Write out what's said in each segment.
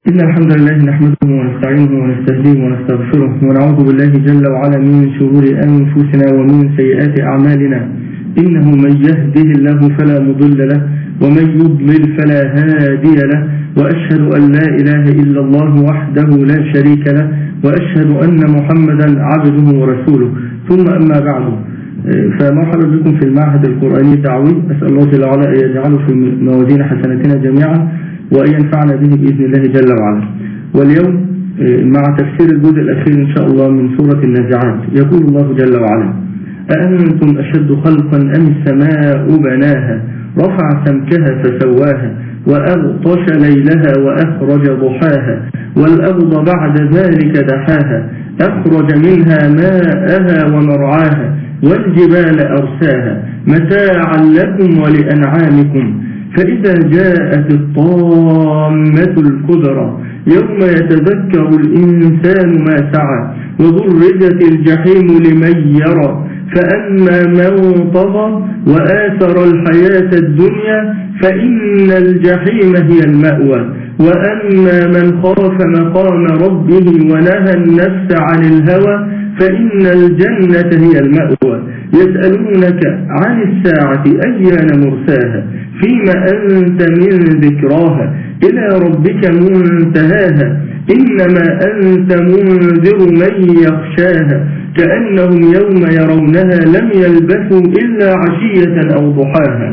إن الحمد لله نحمده ونستعينه ونستهديه ونستغفره ونعوذ بالله جل وعلا من شرور أنفسنا ومن سيئات أعمالنا. إنه من يهده الله فلا مضل له ومن يضلل فلا هادي له، وأشهد أن لا إله إلا الله وحده لا شريك له، وأشهد أن محمدا عبده ورسوله. ثم أما بعد، فمرحبا بكم في المعهد القرآني الدعوي. أسأل الله جل وعلا أن يجعله في موازين حسناتنا جميعا وأن ينفعنا به بإذن الله جل وعلا. واليوم مع تفسير الجزء الأخير إن شاء الله من سورة النازعات. يقول الله جل وعلا: أأنتم أشد خلقا أم السماء بناها رفع سمكها فسواها وأغطش ليلها وأخرج ضحاها والأرض بعد ذلك دحاها أخرج منها ماءها ومرعاها والجبال أرساها متاعا لكم ولأنعامكم. فإذا جاءت الطامة الكبرى يوم يتذكر الإنسان ما سعى وبرزت الجحيم لمن يرى فأما من طغى وآثر الحياة الدنيا فإن الجحيم هي المأوى وأما من خاف مقام ربه ونهى النفس عن الهوى فإن الجنة هي المأوى. يسألونك عن الساعة أيان مرساها فيما أنت من ذكراها إلى ربك منتهاها إنما أنت منذر من يخشاها كأنهم يوم يرونها لم يلبثوا إلا عشية أو ضحاها.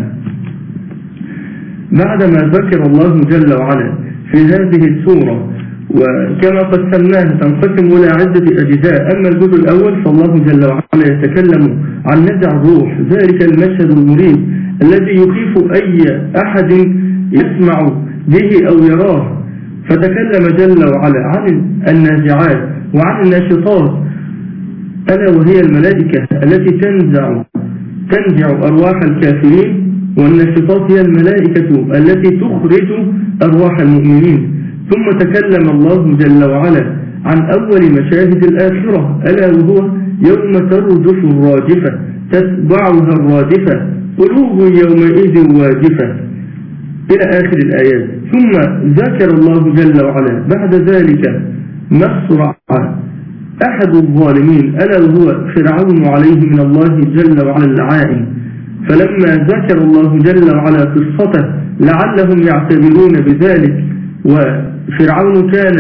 بعدما ذكر الله جل وعلا في هذه السورة، وكما قسمناها تنقسم إلى عدة أجزاء. أما الجزء الأول فالله جل وعلا يتكلم عن نزع الروح، ذلك المشهد المريب الذي يخيف أي أحد يسمع به أو يراه. فتكلم جل وعلا عن النازعات وعن الناشطات، ألا وهي الملائكة التي تنزع أرواح الكافرين، والناشطات هي الملائكة التي تخرج أرواح المؤمنين. ثم تكلم الله جل وعلا عن أول مشاهد الآخرة، ألا وهو يوم ترجف الراجفة تتبعها الرادفة قلوب يومئذ واجفة إلى آخر الآيات. ثم ذكر الله جل وعلا بعد ذلك مصرع أحد الظالمين، ألا وهو فرعون عليه من الله جل وعلا اللعائن. فلما ذكر الله جل وعلا قصته لعلهم يعتبرون بذلك، وفرعون كان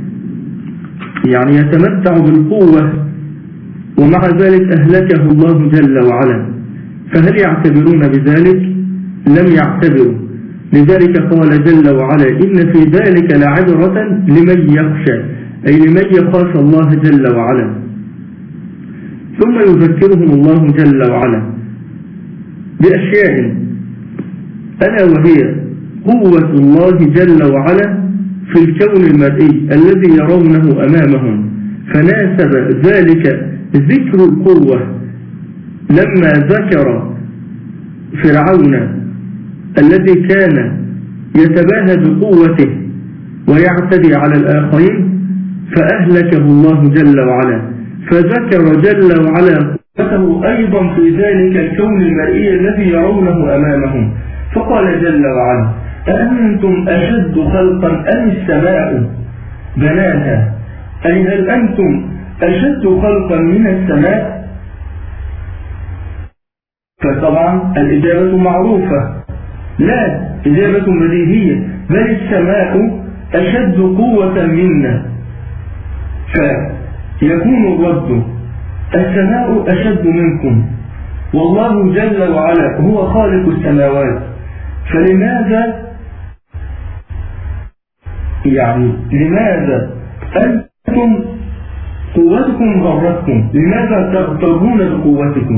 يتمتع بالقوة ومع ذلك أهلكه الله جل وعلا، فهل يعتبرون بذلك؟ لم يعتبروا. لذلك قال جل وعلا: إن في ذلك لعبرة لمن يخشى، أي لمن يخاف الله جل وعلا. ثم يذكرهم الله جل وعلا بأشياء، ألا وهي قوة الله جل وعلا في الكون المرئي الذي يرونه أمامهم. فناسب ذلك ذكر القوة لما ذكر فرعون الذي كان يتباهى بقوته ويعتدي على الآخرين فأهلكه الله جل وعلا. فذكر جل وعلا قوته أيضا في ذلك الكون المرئي الذي يرونه أمامهم، فقال جل وعلا: أأنتم أشد خلقا أم السماء بناها، أي هل أنتم أشد خلقا من السماء؟ فطبعا الإجابة معروفة، لا إجابة بديهية، بل السماء أشد قوة منا. فيكون الرد: السماء أشد منكم، والله جل وعلا هو خالق السماوات، فلماذا أنتم قوتكم غرتكم؟ لماذا تغترون بقوتكم؟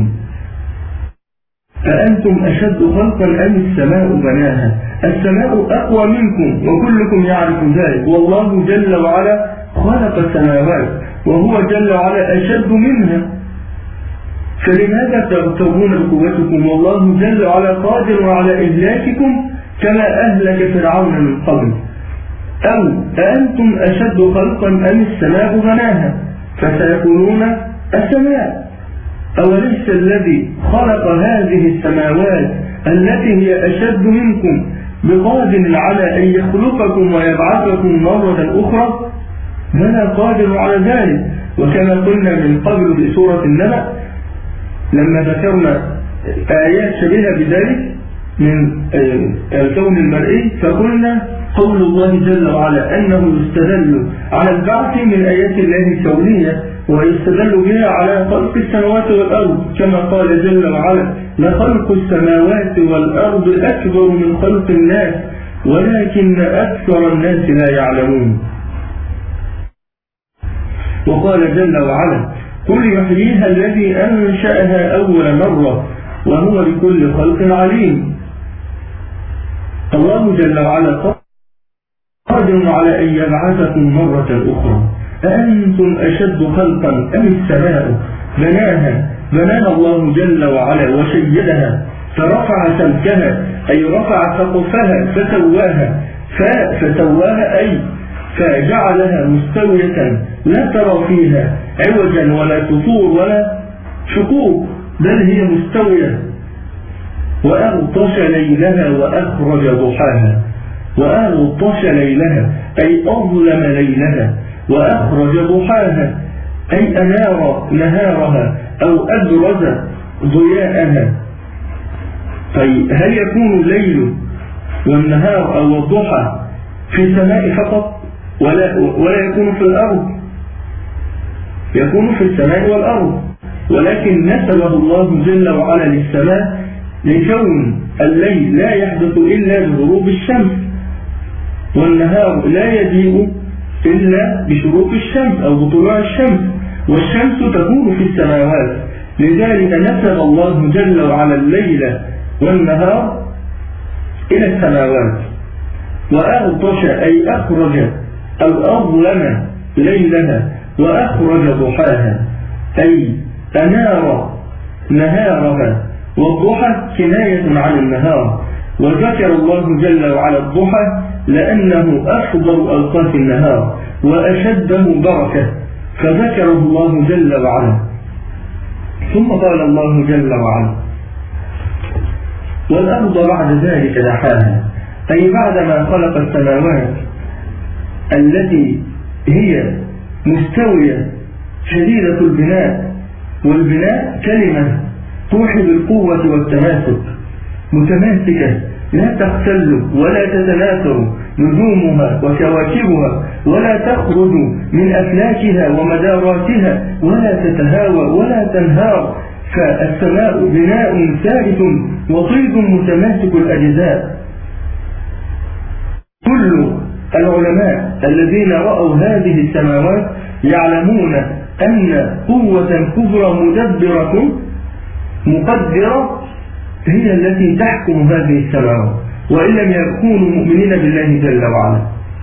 أأنتم أشد خلقا أم السماء بناها؟ السماء أقوى منكم وكلكم يعرف ذلك، والله جل وعلا خلق السماوات وهو جل وعلا أشد منها، فلماذا تغترون بقوتكم؟ والله جل وعلا قادر على إهلاككم كما أهلك فرعون من قبل. أو أأنتم أشد خلقا أم السماء بناها؟ فسيقولون السماء. أوليس الذي خلق هذه السماوات التي هي أشد منكم بقادر على أن يخلقكم ويبعثكم مرة أخرى؟ بلى قادر على ذلك. وكما قلنا من قبل في سورة النبأ لما ذكرنا آيات شبيهة بذلك من الكون المرئي، فقلنا قول الله جل وعلا أنه يستدل على البعث من آيات الله الكونية ويستدل بها على خلق السماوات والأرض، كما قال جل وعلا لخلق السماوات والأرض أكبر من خلق الناس ولكن أكثر الناس لا يعلمون. وقال جل وعلا قل يحييها الذي أنشأها أول مرة وهو بكل خلق عليم. الله جل وعلا قادر على أن يبعثكم مرة أخرى. أأنتم أشد خلقا أم السماء بناها الله جل وعلا وشيدها فرفع سمكها أي رفع سقفها فسواها أي فجعلها مستوية لا ترى فيها عوجا ولا كسور ولا شقوق بل هي مستوية. وأغطش ليلها وأخرج ضحاها. وأغطش ليلها أي أظلم ليلها وأخرج ضحاها أي أنار نهارها أو أبرز ضياءها. طيب هل يكون الليل والنهار أو الضحى في السماء فقط ولا يكون في الأرض؟ يكون في السماء والأرض، ولكن نسبه الله جل وعلا للسماء لكون الليل لا يحدث إلا بغروب الشمس والنهار لا يضيء إلا بشروق الشمس أو بطلوع الشمس، والشمس تكون في السماوات. لذلك نسب الله جل وعلا الليل والنهار إلى السماوات. وأغطش أي أخرج أو أظلم ليلها وأخرج ضحاها أي أنار نهارها، والضحى كناية عن النهار. وذكر الله جل وعلا الضحى لأنه أفضل أوقات النهار وأشده بركة فذكره الله جل وعلا. ثم قال الله جل وعلا والأرض بعد ذلك دحاها أي بعدما خلق السماوات التي هي مستوية شديدة البناء، والبناء كلمة توحي بالقوة والتماسك، متماسكة لا تختل ولا تتناثر نجومها وكواكبها ولا تخرج من أفلاكها ومداراتها ولا تتهاوى ولا تنهار. فالسماء بناء ثابت وطيب متماسك الأجزاء. كل العلماء الذين رأوا هذه السماوات يعلمون أن قوة كبرى مدبرة مقدرة هي التي تحكم هذه السماوات، وإن لم يكونوا مؤمنين بالله جل وعلا.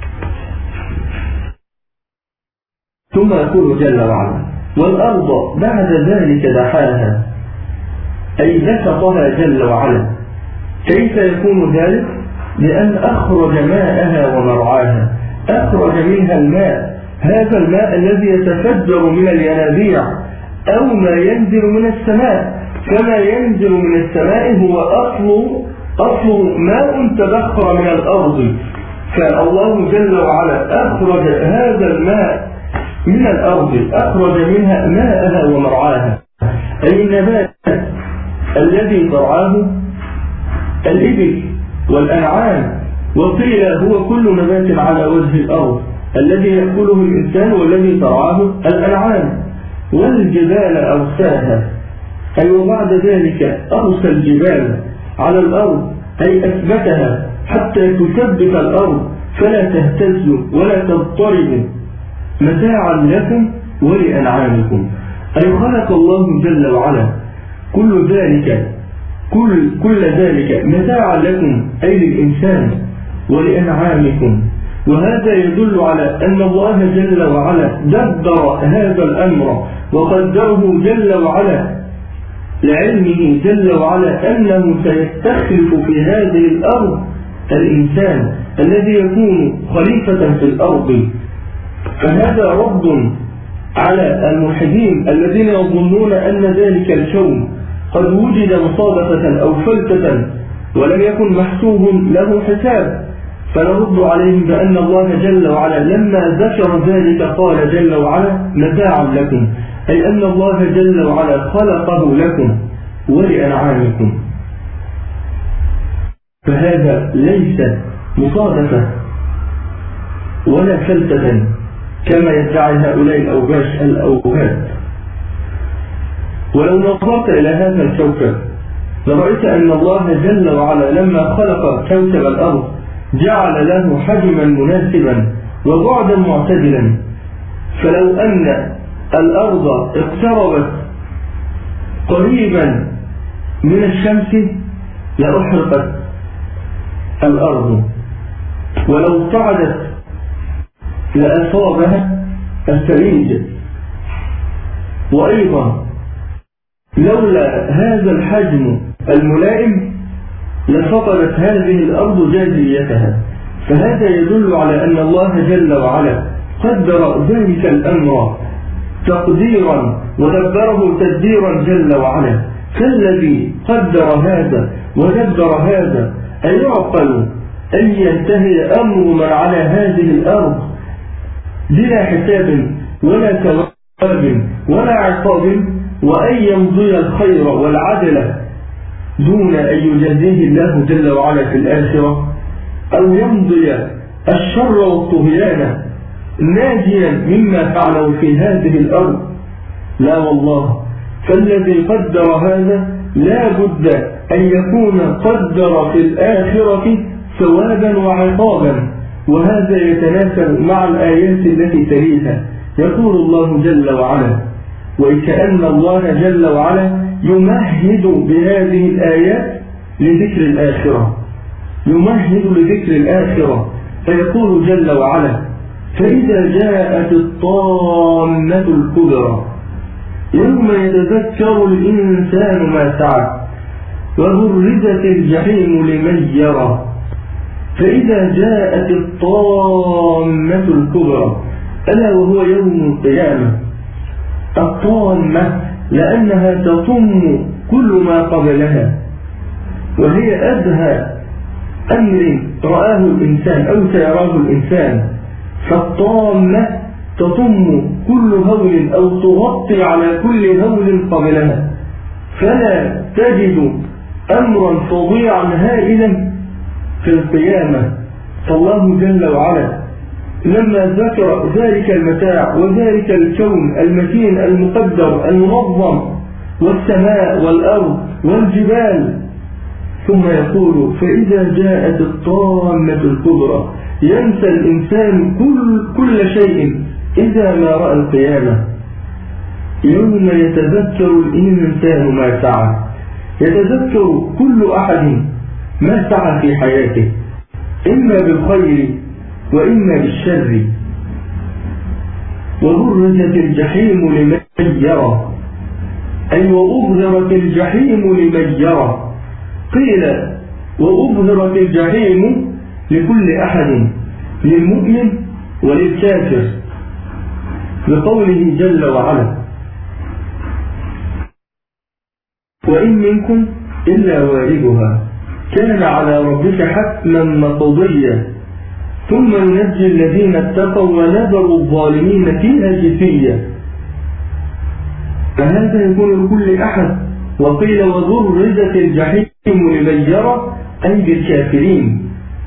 ثم يقول جل وعلا والأرض بعد ذلك دحاها أي بسطها جل وعلا. كيف يكون ذلك؟ لأن أخرج ماءها ومرعاها، أخرج منها الماء، هذا الماء الذي يتفجر من الينابيع أو ما ينزل من السماء. كما ينزل من السماء هو أصل ماء تبخر من الأرض، فالله جل وعلا أخرج هذا الماء من الأرض، أخرج منها ماءها ومرعاها أي النبات الذي ترعاه الإبل والأنعام. وقيل هو كل نبات على وجه الأرض الذي يأكله الإنسان والذي ترعاه الأنعام. والجبال أرساها أي وبعد ذلك أرسى الجبال على الأرض أي أثبتها حتى تثبت الأرض فلا تهتز ولا تضطرب متاعا لكم ولأنعامكم. أي خلق الله جل وعلا كل ذلك متاعا لكم أي للإنسان ولأنعامكم. وهذا يدل على أن الله جل وعلا دبر هذا الأمر وقدره جل وعلا لعلمه جل وعلا أنه سيستخلف في هذه الأرض الإنسان الذي يكون خليفة في الأرض. فهذا رد على الملحدين الذين يظنون أن ذلك الكون قد وجد مصادفة أو فلتة ولم يكن محسوب له حساب. فنرد عليهم بأن الله جل وعلا لما ذكر ذلك قال جل وعلا متاعا لكم، أي أن الله جل وعلا خلقه لكم ولأنعامكم. فهذا ليس مصادفة ولا فلسفة كما يدعي هؤلاء الأوهاد. ولو نظرت إلى هذا الكوكب لرأيت أن الله جل وعلا لما خلق كوكب الأرض جعل له حجما مناسبا وبعدا معتدلا، فلو أن الأرض اقتربت قريبا من الشمس لأحرقت الأرض، ولو ابتعدت لأصابها الثليج. وأيضا لولا هذا الحجم الملائم لفقدت هذه الأرض جاذبيتها. فهذا يدل على أن الله جل وعلا قدر ذلك الأمر تقديرا ودبره تدبيرا جل وعلا. فالذي قدر هذا ودبر هذا أيعقل أن ينتهي أمر من على هذه الأرض بلا حساب ولا ثواب ولا عقاب، وأن يمضي الخير والعدل دون أن يجازيه الله جل وعلا في الآخرة، أو يمضي الشر والطغيان ناجيا مما فعله في هذه الأرض؟ لا والله. فالذي قدر هذا لا بد أن يكون قدر في الآخرة ثوابا وعقابا، وهذا يتناسب مع الآيات التي تليها. يقول الله جل وعلا: وكأن الله جل وعلا يمهد بهذه الآيات لذكر الآخرة، يمهد لذكر الآخرة. فيقول جل وعلا: فإذا جاءت الطامة الكبرى يوم يتذكر الإنسان ما سعى وبرزت الجحيم لمن يرى. فإذا جاءت الطامة الكبرى ألا وهو يوم القيامة. الطامة لأنها تطم كل ما قبلها، وهي أدهى أمر رآه الإنسان أو سيراه الإنسان. فالطامة تطم كل هول أو تغطي على كل هول قبلها، فلا تجد أمرا فظيعا هائلا في القيامة. فالله جل وعلا لما ذكر ذلك المتاع وذلك الكون المتين المقدر المنظم والسماء والأرض والجبال، ثم يقول: فإذا جاءت الطامة الكبرى، ينسى الإنسان كل شيء إذا ما رأى القيامة. يوم يتذكر الإنسان ما سعى، يتذكر كل أحد ما سعى في حياته، إما بالخير وإما بالشر. وبرزت الجحيم لمن يرى، أي وأظهرت الجحيم لمن يرى. قيل وأظهرت الجحيم لكل أحد، للمؤمن وللكافر، بقوله جل وعلا: وإن منكم إلا واردها كان على ربك حتما مقضيا ثم ننجي الذين اتقوا ونذر الظالمين فيها جثيا. فهذا يكون لكل أحد. وقيل وبرزت الجحيم لمن يرى، أي بالكافرين،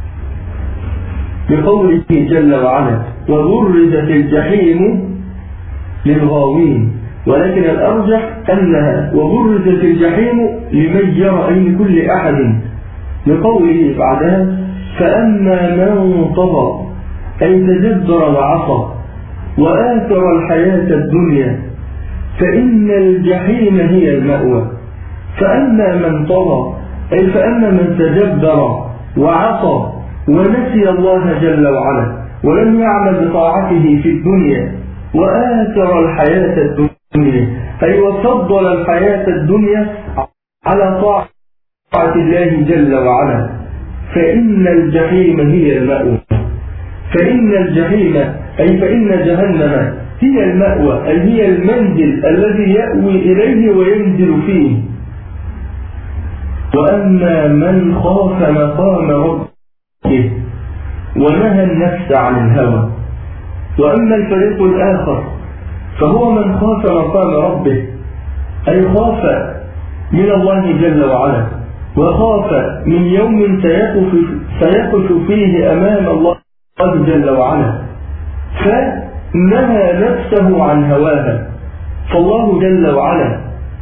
بقوله جل وعلا: وبرزت الجحيم للغاوين. ولكن الأرجح أنها وبرزت الجحيم لمن يرى، أي لكل أحد، لقوله بعدها: فأما من طغى، أي تجبر وعصى وآثر الحياة الدنيا فإن الجحيم هي المأوى. فأما من طغى، أي فأما من تجبر وعصى ونسي الله جل وعلا ولم يعمل بطاعته في الدنيا وآثر الحياة الدنيا، أي وفضل الحياة الدنيا على طاعة الله جل وعلا، فإن الجحيم هي المأوى. فإن الجحيم أي فإن جهنم هي المأوى، أي هي المنزل الذي يأوي إليه وينزل فيه. وأما من خاف مقام ربه ونهى النفس عن الهوى. وأما الفريق الآخر فهو من خاف مقام ربه، أي خاف من الله جل وعلا، وخاف من يوم سيقف فيه أمام الله جل وعلا، فنهى نفسه عن هواها. فالله جل وعلا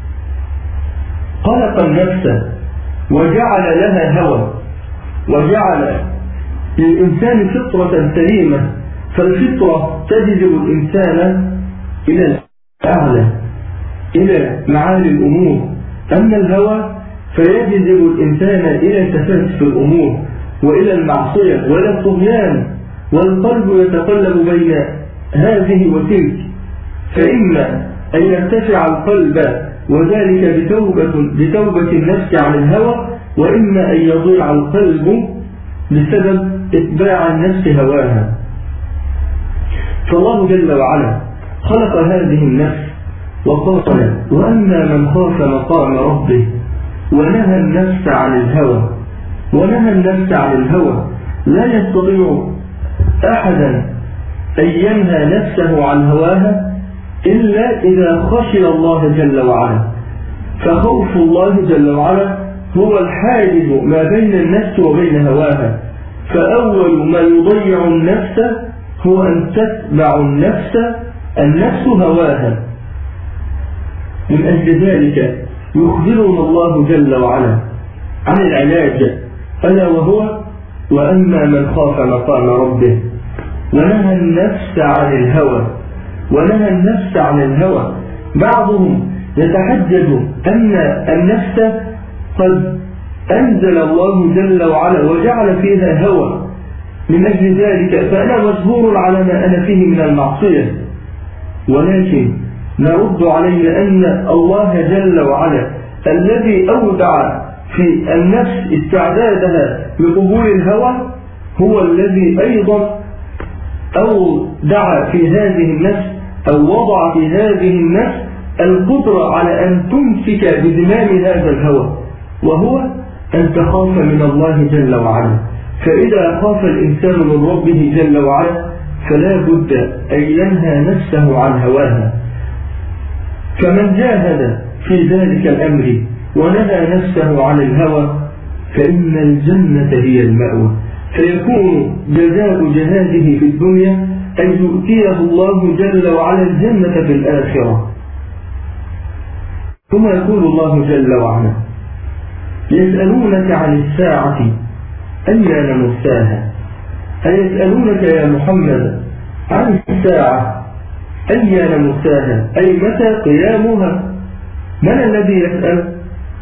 خلق النفس وجعل لها هوى، وجعل للإنسان فطرة سليمة، فالفطرة تجذب الإنسان إلى الأعلى، إلى معالي الأمور. أما الهوى فيجذب الإنسان إلى تفسف الأمور وإلى المعصية وإلى الطغيان، والقلب يتقلب بين هذه وتلك، فإما أن يرتفع القلب وذلك بتوبة النفس عن الهوى، وإما أن يضيع القلب بسبب اتباع النفس هواها. فالله جل وعلا خلق هذه النفس وقال: وأما من خاف مقام ربه ونهى النفس عن الهوى. ونهى النفس عن الهوى، لا يستطيع أحدا أن ينهى نفسه عن هواها إلا إذا خشي الله جل وعلا. فخوف الله جل وعلا هو الحاجز ما بين النفس وبين هواها. فأول ما يضيع النفس هو أن تتبع النفس هواها. من أجل ذلك يخبرنا الله جل وعلا عن العلاج، ألا وهو: وأما من خاف مقام ربه ونهى النفس عن الهوى. ونهى النفس عن الهوى، بعضهم يتحجج أن النفس قد أنزل الله جل وعلا وجعل فيها هوى، من أجل ذلك فأنا مجبور على ما أنا فيه من المعصية. ولكن نرد عليه أن الله جل وعلا الذي أودع في النفس استعدادها لقبول الهوى هو الذي أيضا أودع في هذه النفس أو وضع في هذه النفس القدرة على أن تمسك بزمام هذا الهوى، وهو أن تخاف من الله جل وعلا. فإذا خاف الإنسان من ربه جل وعلا فلا بد أن ينهى نفسه عن هواها. فمن جاهد في ذلك الأمر ونهى نفسه عن الهوى فإن الجنة هي المأوى، فيكون جزاء جهاده في الدنيا أن يؤتيه الله جل وعلا الجنة في الآخرة. ثم يقول الله جل وعلا: يسألونك عن الساعة أيان مرساها. أيسألونك يا محمد عن الساعة أيان مرساها، أي متى قيامها. من الذي يسأل؟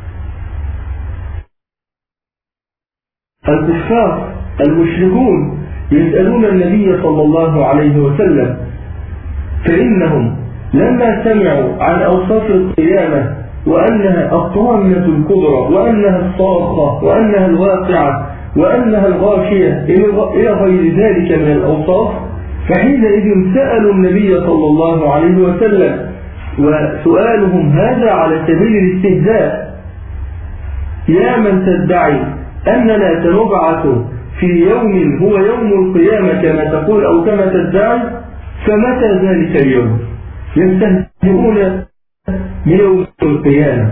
الكفار المشركون يسألون النبي صلى الله عليه وسلم، فإنهم لما سمعوا عن أوصاف القيامة وأنها الطامة الكبرى وأنها الصاخة وأنها الواقعة وأنها الغاشية إلى غير ذلك من الأوصاف، فحينئذ سألوا النبي صلى الله عليه وسلم، وسؤالهم هذا على سبيل الاستهزاء: يا من تدعي أننا سنبعث في يوم هو يوم القيامة كما تقول أو كما تدعي، فمتى ذلك اليوم؟ يستهزئون من يوم القيامة.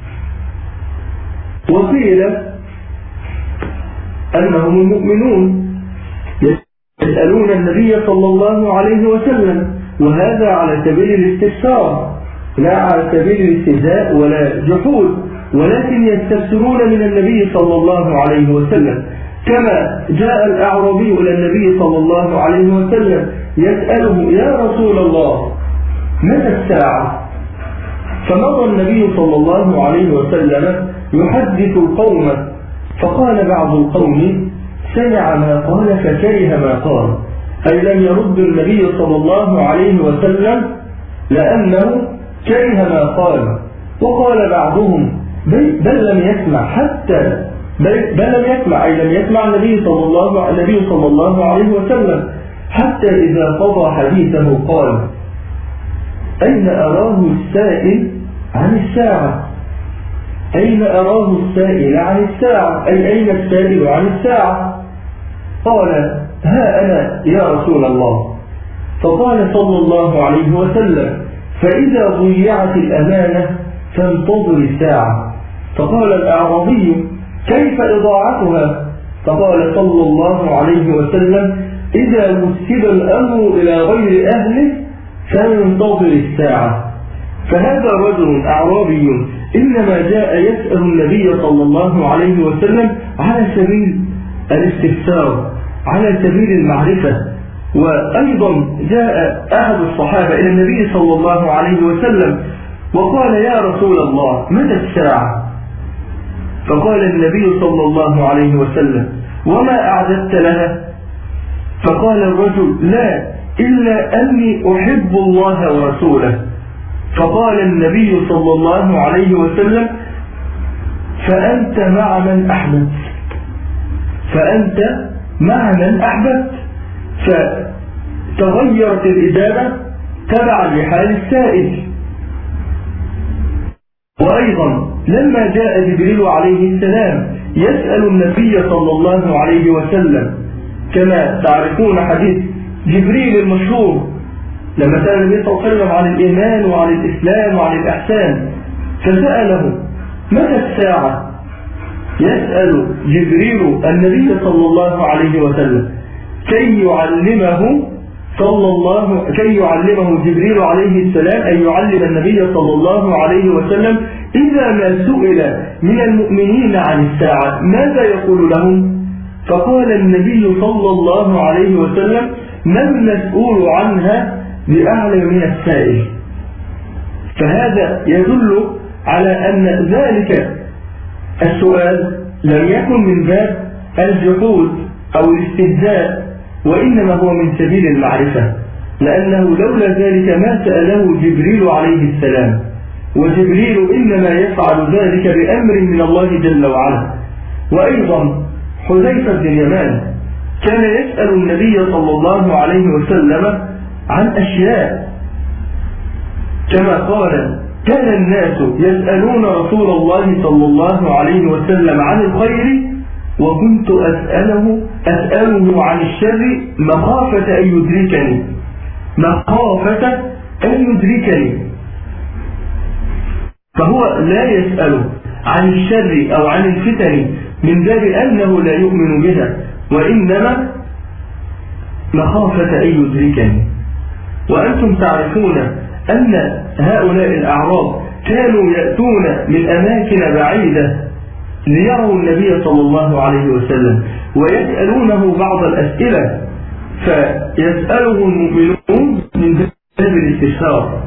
وقيل أنهم المؤمنون يسألون النبي صلى الله عليه وسلم، وهذا على سبيل الاستفسار لا على سبيل الاستهزاء ولا جحود، ولكن يستفسرون من النبي صلى الله عليه وسلم. كما جاء الأعرابي إلى النبي صلى الله عليه وسلم يسأله: يا رسول الله متى الساعة؟ فمضى النبي صلى الله عليه وسلم يحدث القوم، فقال بعض القوم: سمع ما قال فكره ما قال، أي لم يرد النبي صلى الله عليه وسلم لأنه كره ما قال. وقال بعضهم: بل لم يسمع حتى بل لم يسمع، أي لم يسمع النبي صلى الله عليه وسلم حتى إذا قضى حديثه قال: أين أراه السائل عن الساعة؟ أين أراه السائل عن الساعة، أي أين السائل عن الساعة؟ قال: ها أنا يا رسول الله. فقال صلى الله عليه وسلم: فإذا ضيعت الأمانة فانتظر الساعة. فقال الأعرابي: كيف إضاعتها؟ فقال صلى الله عليه وسلم: إذا وسد الأمر إلى غير أهله فانتظر الساعة. فهذا رجل أعرابي إنما جاء يسأل النبي صلى الله عليه وسلم على سبيل الاستفسار، على سبيل المعرفة. وأيضا جاء أحد الصحابة إلى النبي صلى الله عليه وسلم وقال: يا رسول الله، متى الساعة؟ فقال النبي صلى الله عليه وسلم: وما أعددت لها؟ فقال الرجل: لا، إلا أني أحب الله ورسوله. فقال النبي صلى الله عليه وسلم: فأنت مع من أحببت، فأنت مع من أحببت. فتغيرت الإجابة تبعا لحال السائل. وأيضا لما جاء جبريل عليه السلام يسأل النبي صلى الله عليه وسلم، كما تعرفون حديث جبريل المشهور لما سأل النبي صلى الله عليه وسلم عن الإيمان وعن الإسلام وعن الإحسان، فسأله: متى الساعة؟ يسأل جبريل النبي صلى الله عليه وسلم كي يعلمه جبريل عليه السلام أن يعلم النبي صلى الله عليه وسلم إذا ما سئل من المؤمنين عن الساعة ماذا يقول لهم؟ فقال النبي صلى الله عليه وسلم: ما المسؤول عنها بأعلم من السائل. فهذا يدل على أن ذلك السؤال لم يكن من باب الجحود أو الاستهزاء، وإنما هو من سبيل المعرفة، لأنه لولا ذلك ما سأله جبريل عليه السلام، وجبريل إنما يفعل ذلك بأمر من الله جل وعلا. وأيضا حذيفة بن اليمان كان يسأل النبي صلى الله عليه وسلم عن أشياء، كما قال: كان الناس يسألون رسول الله صلى الله عليه وسلم عن الخير وكنت أسأله عن الشر مخافة أن يدركني. فهو لا يسأل عن الشر أو عن الفتن من باب أنه لا يؤمن بها، وإنما مخافة أن يدركني. وأنتم تعرفون أن هؤلاء الأعراب كانوا يأتون من أماكن بعيدة ليروا النبي صلى الله عليه وسلم ويسألونه بعض الأسئلة، فيسأله المؤمنون من باب الاستشهار.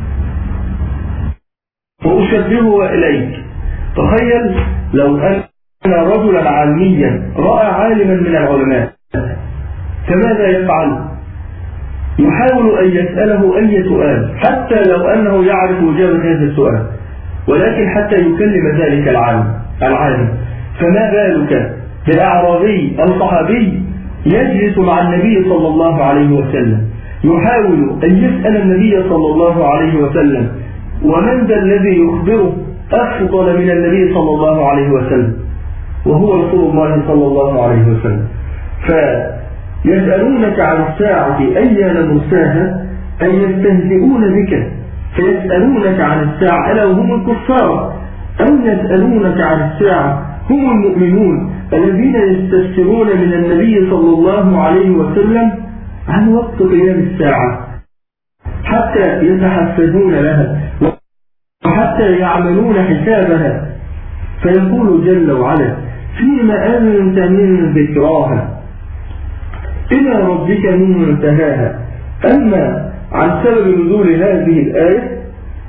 وأشبهه إليك، تخيل لو أن رجلا عالميا رأى عالما من العلماء فماذا يفعل؟ يحاول أن يسأله أي سؤال حتى لو أنه يعرف إجابة هذا السؤال، ولكن حتى يكلم ذلك العالم. فما بالك بالأعرابي أو صحابي يجلس مع النبي صلى الله عليه وسلم يحاول أن يسأل النبي صلى الله عليه وسلم، ومن ذا الذي يخبره أفضل من النبي صلى الله عليه وسلم وهو رسول الله صلى الله عليه وسلم. فيسألونك عن الساعة أيان مرساها، أن يستهزئون بك فيسألونك عن الساعة ألا وهم الكفار، أو يسألونك عن الساعة هم المؤمنون الذين يستفسرون من النبي صلى الله عليه وسلم عن وقت قيام الساعة حتى يتحفزون لها وحتى يعملون حسابها. فيقول جل وعلا: فيما أنت من ذكراها إلى ربك من منتهاها. أما عن سبب نزول هذه الآية،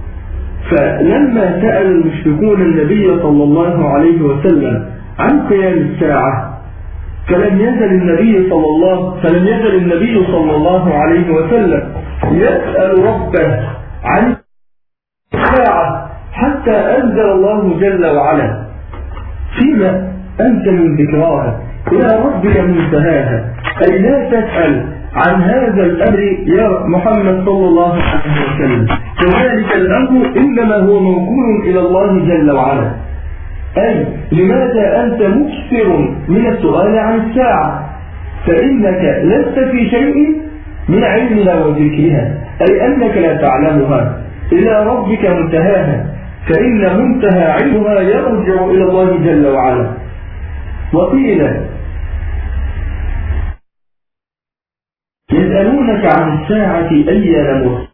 فلما سأل المشركون النبي صلى الله عليه وسلم عن قيام الساعة فلم يزل النبي صلى الله عليه وسلم يسأل ربه عن الساعة حتى أنزل الله جل وعلا: فيما أنت من ذكراها إلى ربك منتهاها، أي لا تسأل عن هذا الأمر يا محمد صلى الله عليه وسلم، كذلك الأمر إنما هو موكول إلى الله جل وعلا. أي لماذا أنت مكثر من السؤال عن الساعة؟ فإنك لست في شيء من علمها وذكرها، أي أنك لا تعلمها، إلى ربك منتهاها، فإن منتهى علمها يرجع إلى الله جل وعلا. وقيل يسألونك عن الساعة أيان مرساها.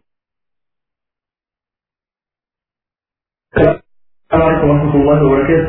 السلام عليكم ورحمة الله وبركاته.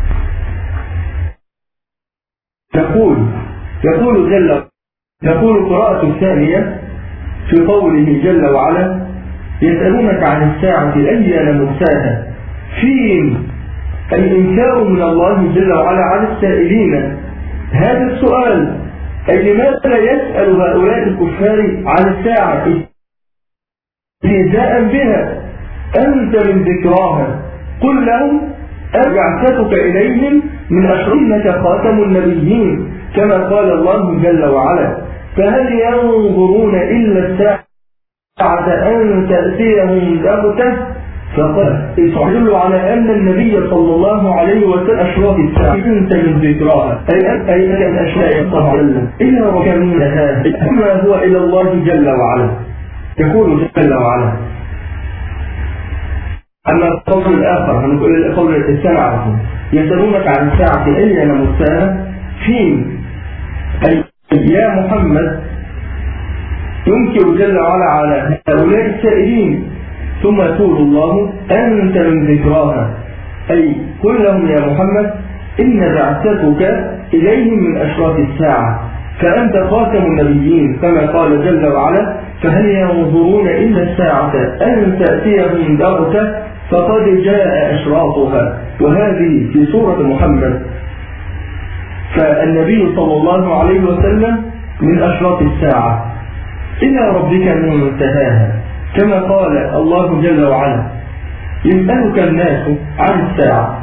يقول القراءة الثانية في قوله جل وعلا يسألونك عن الساعة أيان مرساها، فيهم الإنكار من الله جل وعلا على السائلين هذا السؤال، أي لماذا يسأل هؤلاء الكفار عن الساعة استهزاء بها؟ أنت من ذكراها قل لهم أبعثتك إليهم من أشرفك خاتم النبيين، كما قال الله جل وعلا فهل ينظرون إلا الساعة أن تأتيهم بغتة؟ فقال يدل على أن النبي صلى الله عليه وسلم أشراف الساعة أنت من ذكراها، أي أن أشياء يطهر إلا وكمنها كما هو إلى الله جل وعلا. يقول جل وعلا أما القول الآخر هنقول القول السابع يسألونك عن الساعة أيان مرساها، فيهم أي يا محمد ينكر جل وعلا على هؤلاء السائلين، ثم يقول الله أنت من ذكراها، أي قل لهم يا محمد إن بعثتك إليهم من أشراف الساعة، فأنت خاتم النبيين، كما قال جل وعلا فهل ينظرون إلا الساعة أن تأتيهم بغتة فقد جاء أشراطها. وهذه في سورة محمد، فالنبي صلى الله عليه وسلم من أشراط الساعة إلى ربك منتهاها، كما قال الله جل وعلا يسألك الناس عن الساعة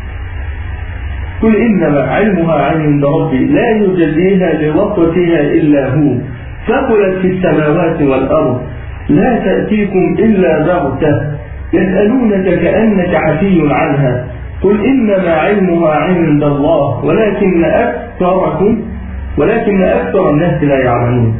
قل إنما علمها عند ربي لا يجليها لوقتها إلا هو ثقلت في السماوات والأرض لا تأتيكم إلا بغتة يسألونك كأنك عفي عنها قل إنما علمها عند الله ولكن أكثر الناس لا يعلمون.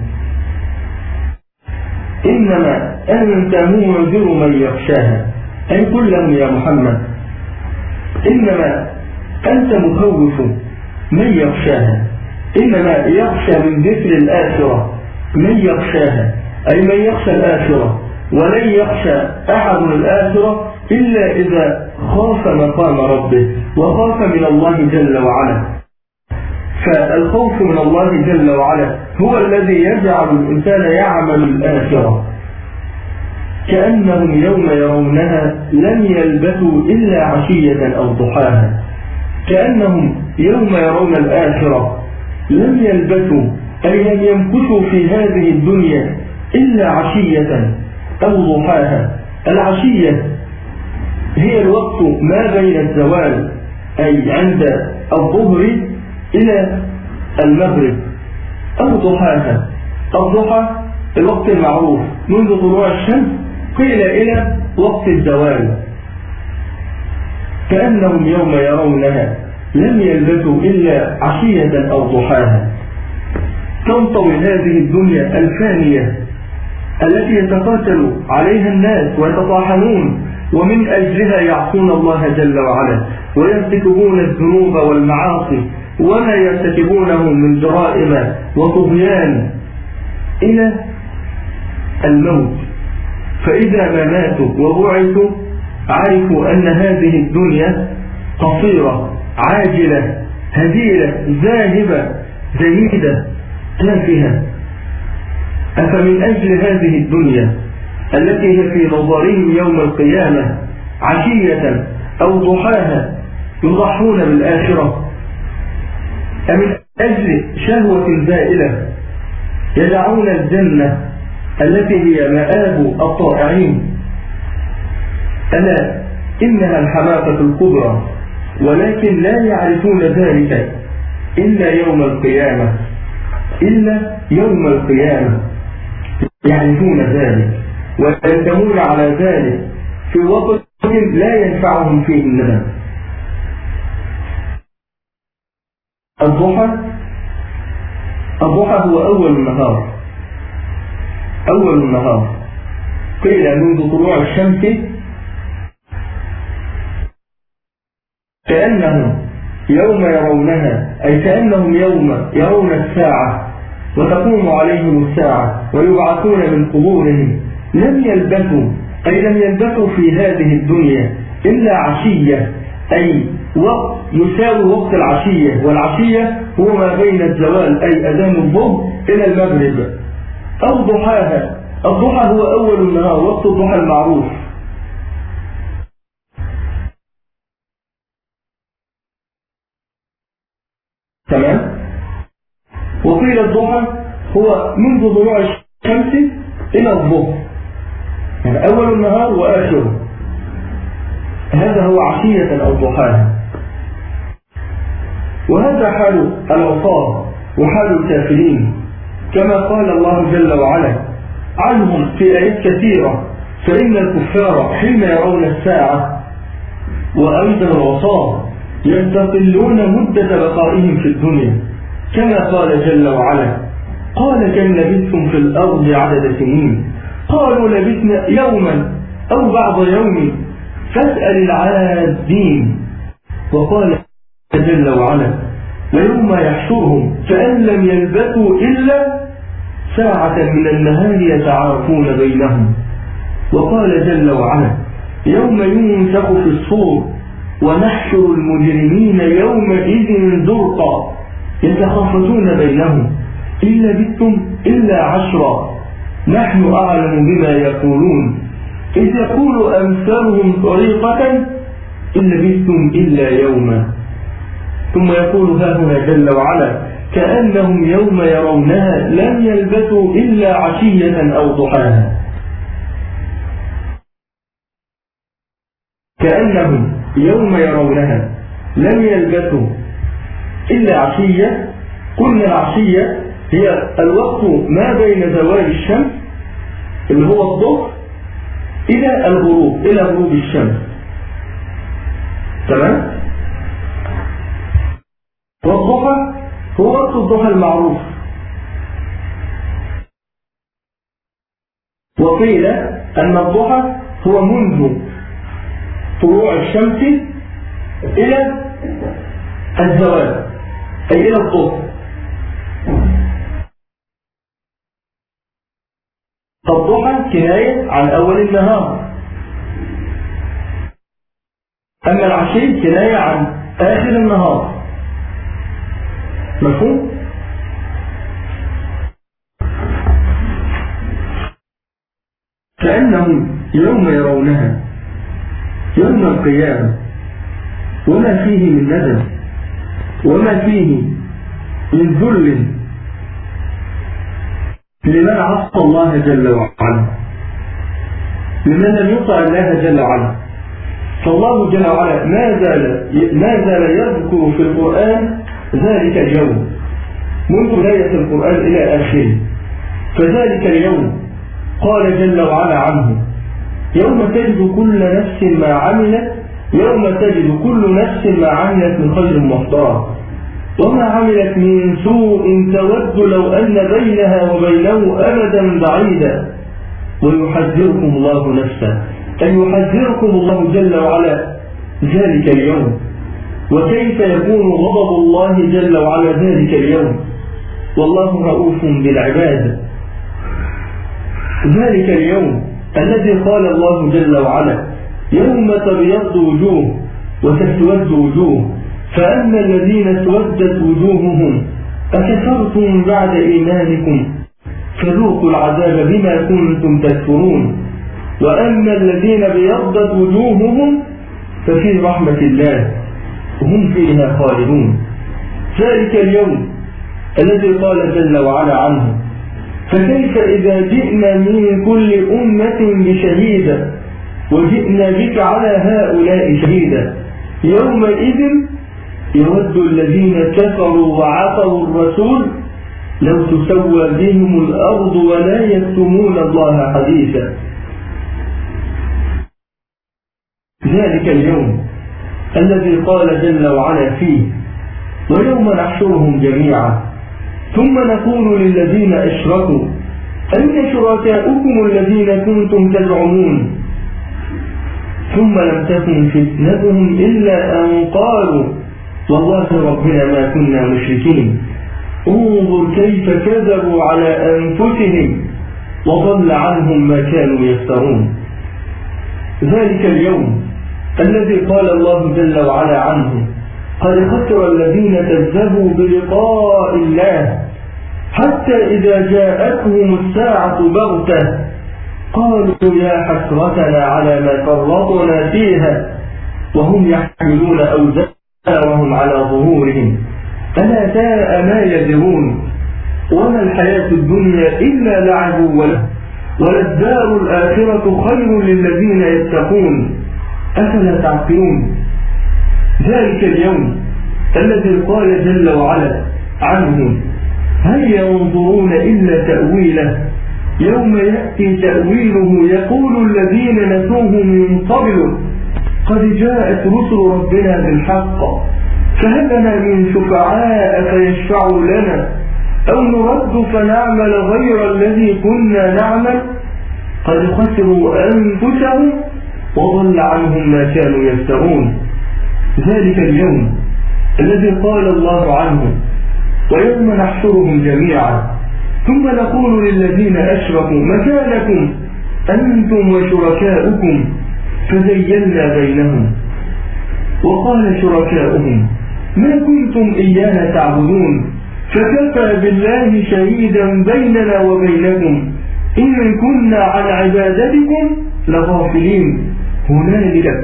إنما أنت منذر من يخشاها، أي قل لهم يا محمد إنما أنت مخوف من يخشاها، إنما يخشى من ذكر الآخرة من يخشاها، أي من يخشى الآخرة، ولن يخشى أحد الآخرة إلا إذا خاف مقام ربه وخاف من الله جل وعلا. فالخوف من الله جل وعلا هو الذي يجعل الإنسان يعمل الآخرة، كأنهم يوم يرونها لم يلبثوا إلا عشية أو ضحاها، كأنهم يوم يرون الآخرة لم يلبثوا أي لم يمكثوا في هذه الدنيا إلا عشية أو ضحاها. العشية هي الوقت ما بين الزوال أي عند الظهر إلى المغرب، أو ضحاها. الضحى الوقت المعروف منذ طلوع الشمس قيل إلى وقت الزوال، كأنهم يوم يرونها لم يلبثوا إلا عشية أو ضحاها. تنطوي هذه الدنيا الفانية التي يتقاتل عليها الناس ويتطاحنون ومن أجلها يعصون الله جل وعلا ويرتكبون الذنوب والمعاصي وما يرتكبونه من جرائم وطغيان إلى الموت. فإذا ما ماتوا وبعثوا عرفوا أن هذه الدنيا قصيرة عاجلة هزيلة ذاهبة زهيدة تافهة. أفمن أجل هذه الدنيا التي هي في نظرهم يوم القيامة عشية أو ضحاها يضحون بالآخرة، أمن أجل شهوة زائلة يدعون الجنة التي هي مآب الطائعين؟ ألا إنها الحماقة الكبرى، ولكن لا يعرفون ذلك إلا يوم القيامة يعرفون ذلك ويندمون على ذلك في وقت لا ينفعهم فيه الندم. الضحى هو أول النهار. أول النهار قيل منذ طلوع الشمس كأنهم يوم يرونها، أي كأنهم يوم يرون الساعة وتقوم عليهم الساعة ويبعثون من قبورهم لم يلبثوا، أي لم يلبثوا في هذه الدنيا إلا عشية، أي وقت يساوي وقت العشية، والعشية هو ما بين الزوال أي أذان الظهر إلى المغرب أو ضحاها. الضحى هو أول النهار، وقت الضحى المعروف. تمام. وقيل الضحى هو منذ طلوع الشمس إلى الظهر، يعني أول النهار وآخره، هذا هو عشية أو ضحاها. وهذا حال العصاة وحال الكافرين، كما قال الله جل وعلا عنهم في آيات كثيرة: فإن الكفار حين يرون الساعة وأيضا العصاة يستقلون مدة بقائهم في الدنيا، كما قال جل وعلا: قال كم لبثتم في الأرض عدد سنين قالوا لبثنا يوما أو بعض يوم فاسأل العادين. وقال جل وعلا: ويوم يحشرهم كأن لم يلبثوا إلا ساعة من النهار يتعارفون بينهم. وقال جل وعلا: يوم ينفخ في الصور ونحشر المجرمين يومئذ زرقا يتخافتون بينهم إن لبثتم إلا عشرا نحن أعلم بما يقولون إذ يقول أمثالهم طريقة إن لبثتم إلا يوما. ثم يقول ها هنا جل وعلا: كأنهم يوم يرونها لم يلبثوا إلا عشية أو ضحاها. كأنهم يوم يرونها لم يلبثوا إلا عشية. قلنا العشية هي الوقت ما بين زوال الشمس اللي هو الظهر إلى الغروب، إلى غروب الشمس. تمام. والضحى هو وقت الضحى المعروف. وقيل أن الضحى هو منذ طلوع الشمس إلى الزوال، أي إلى الظهر. الضحى كناية عن أول النهار، أما العشي كناية عن آخر النهار. مفهوم؟ كأنهم يوم يرونها يوم القيامة وما فيه من ندم وما فيه من ذل لمن عصى الله جل وعلا، لمن لم يطع الله جل وعلا. فالله جل وعلا ما زال يذكر في القرآن ذلك اليوم منذ بداية القرآن إلى آخره. فذلك اليوم قال جل وعلا عنه: يوم تجد كل نفس ما عملت، يوم تجد كل نفس ما عملت من خير محضرا وما عملت من سوء تود لو أن بينها وبينه أبدا بعيدا ويحذركم الله نفسه، أن يحذركم الله جل وعلا ذلك اليوم. وكيف يكون غضب الله جل وعلا ذلك اليوم والله رؤوف بالعباد. ذلك اليوم الذي قال الله جل وعلا: يوم تبيض وجوه وتسود وجوه فأما الذين اسودت وجوههم أكفرتم بعد إيمانكم فذوقوا العذاب بما كنتم تكفرون وأما الذين بيضت وجوههم ففي رحمة الله هم فيها خالدون. ذلك اليوم الذي قال جل وعلا عنه: فكيف إذا جئنا من كل أمة بشهيدا وجئنا بك على هؤلاء شهيدا يومئذ يود الذين كفروا وعصوا الرسول لو تسوى بهم الأرض ولا يكتمون الله حديثا. ذلك اليوم الذي قال جل وعلا فيه: ويوم نحشرهم جميعا ثم نقول للذين أشركوا أين شركاؤكم الذين كنتم تزعمون ثم لم تكن فتنتهم إلا أن قالوا والله ربنا ما كنا مشركين انظر كيف كذبوا على أنفسهم وضل عنهم ما كانوا يفترون. ذلك اليوم الذي قال الله جل وعلا عنه قد خسر الذين كذبوا بلقاء الله حتى إذا جاءتهم الساعة بغتة قالوا يا حسرتنا على ما فرطنا فيها وهم يحملون أوزارهم على ظهورهم ألا ساء ما يزرون وما الحياة الدنيا إلا لعب وللدار الآخرة خير للذين يتقون أفلا تعقلون. ذلك اليوم الذي قال جل وعلا عنه هل ينظرون إلا تأويله يوم يأتي تأويله يقول الذين نسوه من قبل قد جاءت رسل ربنا بالحق فهل لنا من شفعاء فيشفعوا لنا أو نرد فنعمل غير الذي كنا نعمل قد خسروا أنفسهم وضل عنهم ما كانوا يفترون. ذلك اليوم الذي قال الله عنه ويوم نحشرهم جميعا ثم نقول للذين أشركوا مكانكم أنتم وشركاؤكم فزيلنا بينهم وقال شركاؤهم ما كنتم إيانا تعبدون فكفى بالله شهيدا بيننا وبينكم إن كنا عن عبادتكم لغافلين هنالك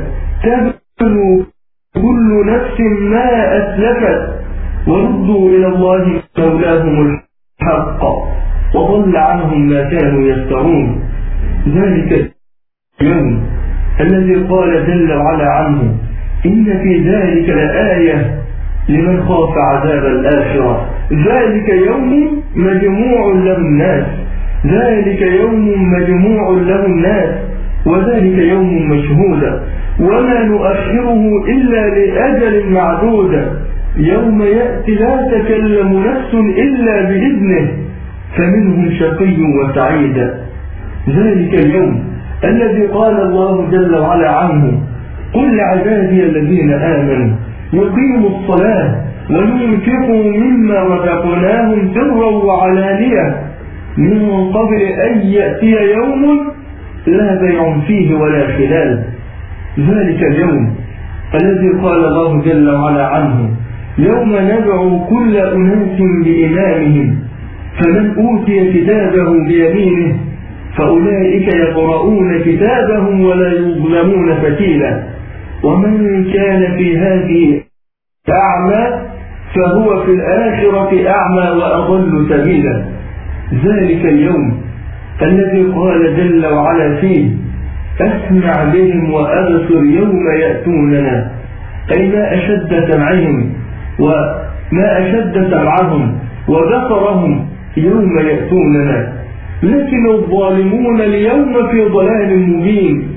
تبلو كل نفس ما أسلفت وردوا إلى الله مولاهم الحق وضل عنهم ما كانوا يفترون. ذلك اليوم الذي قال جل وعلا عنه إن في ذلك لآية لمن خاف عذاب الآخرة ذلك يوم مجموع له الناس ذلك يوم مجموع له الناس وذلك يوم مشهود وما نؤخره إلا لأجل معدود يوم يأتي لا تكلم نفس إلا بإذنه فمنهم شقي وسعيد. ذلك اليوم الذي قال الله جل وعلا عنه قل لعبادي الذين آمنوا يقيموا الصلاة وينفقوا مما رزقناهم سرا وعلانية من قبل أن يأتي يوم لا بيع فيه ولا خلال. ذلك اليوم الذي قال الله جل وعلا عنه يوم ندعو كل أناس بإمامهم فمن أوتي كتابه بيمينه فأولئك يقرؤون كتابهم ولا يظلمون فتيلا ومن كان في هذه أعمى فهو في الآخرة أعمى وأضل سبيلا. ذلك اليوم الذي قال جل وعلا فيه أسمع بهم وأبصر يوم يأتوننا أي ما أشد سمعهم وما أشد سمعهم وبصرهم يوم يأتوننا لكن الظالمون اليوم في ضلال مبين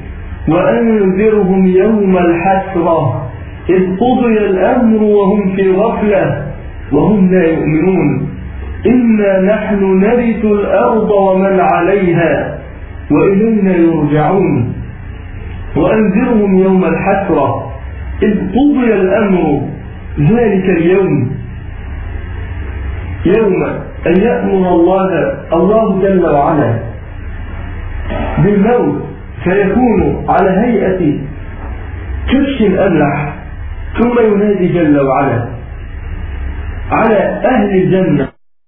وأنذرهم يوم الحسرة إذ قضي الأمر وهم في غفلة وهم لا يؤمنون إنا نحن نرث الأرض ومن عليها وإلينا يرجعون وأنذرهم يوم الحسرة إذ قضي الأمر ذلك اليوم يوم أن يأمر الله جل وعلا بالموت فيكون على هيئة كبش أبلح ثم ينادي جل وعلا على أهل الجنة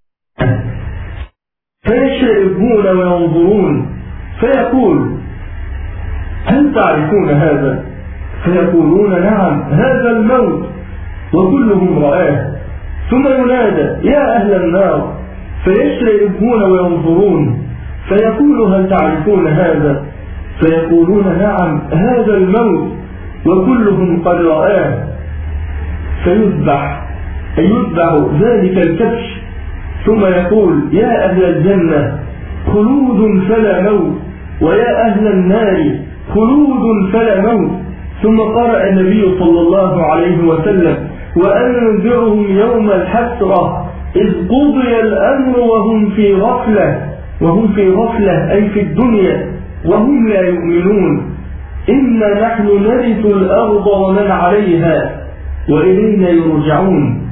فيشربون وينظرون فيقول هل تعرفون هذا؟ فيقولون نعم هذا الموت وكلهم رآه. ثم ينادى يا أهل النار فيشربون وينظرون فيقول هل تعرفون هذا؟ فيقولون نعم هذا الموت وكلهم قد رآه. فيذبح ذلك الكبش ثم يقول يا أهل الجنة خلود فلا موت ويا أهل النار خلود فلا موت. ثم قرأ النبي صلى الله عليه وسلم وأنذرهم يوم الحسرة إذ قضي الأمر وهم في غفلة أي في الدنيا وهم لا يؤمنون. إنا نحن نرث الأرض ومن عليها وإلينا يرجعون.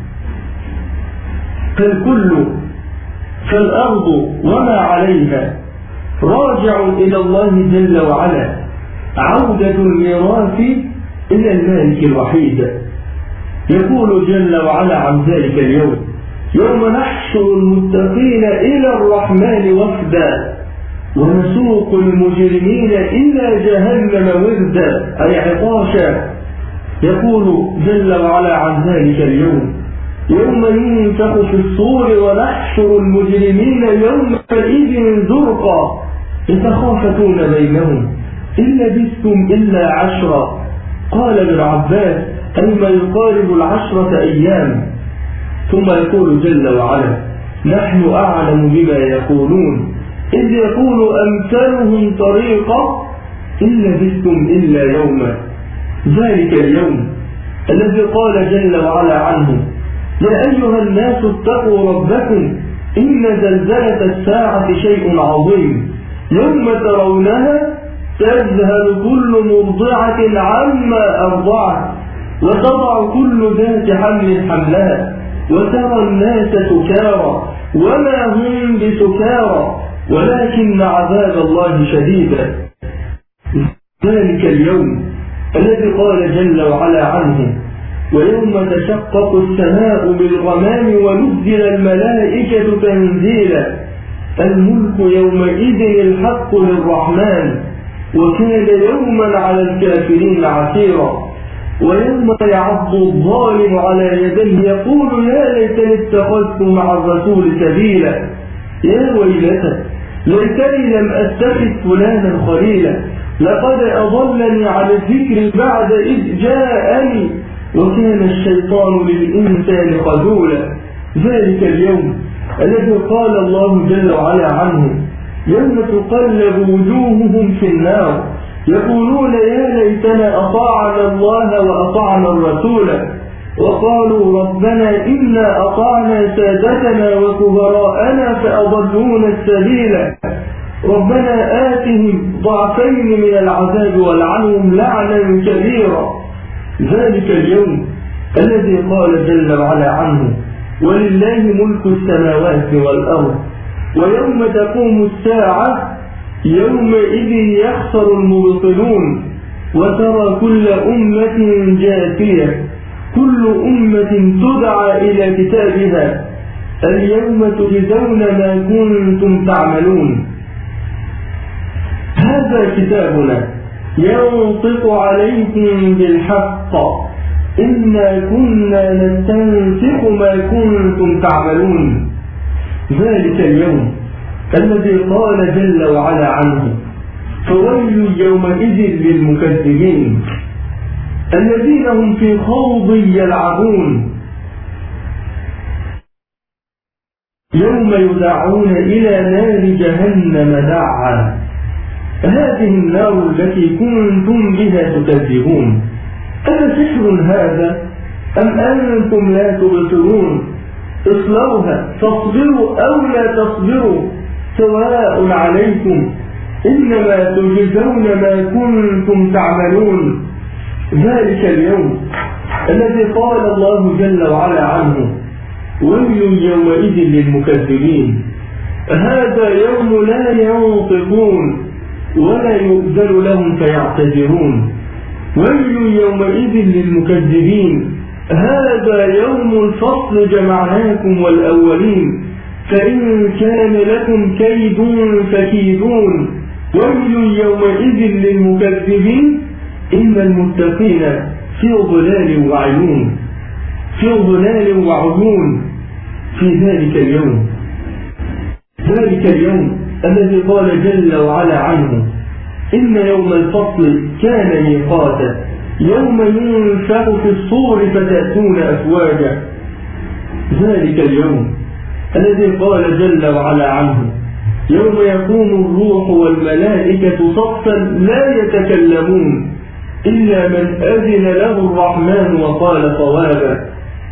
فالأرض وما عليها راجع إلى الله جل وعلا، عودة الميراث إلى المالك الوحيد. يقول جل وعلا عن ذلك اليوم: يوم نحشر المتقين إلى الرحمن وفدا ونسوق المجرمين إلى جهنم وردا أي عطاشا. يقول جل وعلا عن ذلك اليوم: يوم ينفخ في الصور ونحشر المجرمين يومئذ زرقا يتخافتون بينهم إن لبثتم إلا 10. قال ابن عباس: أي ما يقارب 10 أيام. ثم يقول جل وعلا: نحن أعلم بما يقولون إذ يقول أمثالهم طريقا إن لبثتم إلا يوما. ذلك اليوم الذي قال جل وعلا عنه: يا أيها الناس اتقوا ربكم إن زلزلة الساعة شيء عظيم يوم ترونها تذهل كل مرضعة عما أرضعت وتضع كل ذات حمل حملها وترى الناس سكارى وما هم بسكارى ولكن عذاب الله شديد. ذلك اليوم الذي قال جل وعلا عنه: ويوم تشقق السماء بالغمام ونزل الملائكة تنزيلا الملك يومئذ الحق للرحمن وكان يوما على الكافرين عسيرا. ويوم يعض الظالم على يديه يقول: يا ليتني اتخذت مع الرسول سبيلا يا ويلتى ليتني لم أتخذ فلانا خليلا لقد أضلني عن الذكر بعد إذ جاءني وكان الشيطان للإنسان خذولا. ذلك اليوم الذي قال الله جل وعلا عنه: يوم تقلب وجوههم في النار يقولون يا ليتنا أطعنا الله وأطعنا الرسول وقالوا ربنا إنا أطعنا سادتنا وكبراءنا فأضلونا السبيل ربنا آتهم ضعفين من العذاب والعنهم لعنا كبيرا. ذلك اليوم الذي قال جل وعلا عنه: ولله ملك السماوات والأرض ويوم تقوم الساعة يومئذ يخسر المبطلون وترى كل أمة جاثية كل أمة تدعى إلى كتابها اليوم تجزون ما كنتم تعملون. هذا كتابنا ينطق عليكم بالحق إنا كنا نستنسخ ما كنتم تعملون. ذلك اليوم الذي قال جل وعلا عنه: فويل يومئذ للمكذبين الذين هم في خوض يلعبون يوم يدعون إلى نار جهنم دعا هذه النار التي كنتم بها تكذبون أفسحر هذا أم أنتم لا تبصرون اصلوها تصبروا أو لا تصبروا سواء عليكم إنما تجزون ما كنتم تعملون. ذلك اليوم الذي قال الله جل وعلا عنه: ويل يومئذ للمكذبين هذا يوم لا ينطقون ولا يؤذن لهم فيعتذرون. ويل يومئذ للمكذبين هذا يوم الفصل جمعناكم والأولين فإن كان لكم كيد فكيدون. ويل يومئذ للمكذبين إن المتقين في ظلال وعيون في ذلك اليوم. ذلك اليوم الذي قال جل وعلا عنه: إن يوم الفصل كان ميقاتا يوم ينفخ في الصور فتأتون أفواجا. ذلك اليوم الذي قال جل وعلا عنه: يوم يقوم الروح والملائكة صفا لا يتكلمون إلا من أذن له الرحمن وقال صوابا.